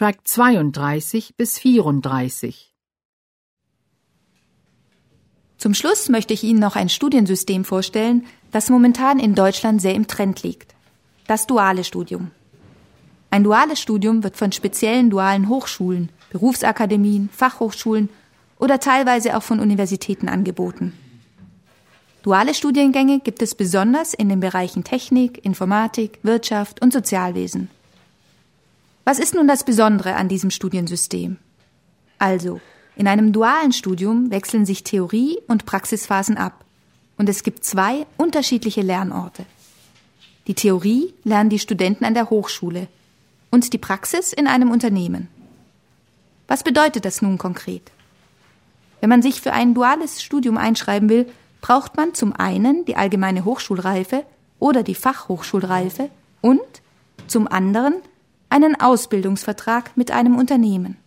Track 32 bis 34. Zum Schluss möchte ich Ihnen noch ein Studiensystem vorstellen, das momentan in Deutschland sehr im Trend liegt. Das duale Studium. Ein duales Studium wird von speziellen dualen Hochschulen, Berufsakademien, Fachhochschulen oder teilweise auch von Universitäten angeboten. Duale Studiengänge gibt es besonders in den Bereichen Technik, Informatik, Wirtschaft und Sozialwesen. Was ist nun das Besondere an diesem Studiensystem? Also, in einem dualen Studium wechseln sich Theorie- und Praxisphasen ab und es gibt 2 unterschiedliche Lernorte. Die Theorie lernen die Studenten an der Hochschule und die Praxis in einem Unternehmen. Was bedeutet das nun konkret? Wenn man sich für ein duales Studium einschreiben will, braucht man zum einen die allgemeine Hochschulreife oder die Fachhochschulreife und zum anderen einen Ausbildungsvertrag mit einem Unternehmen.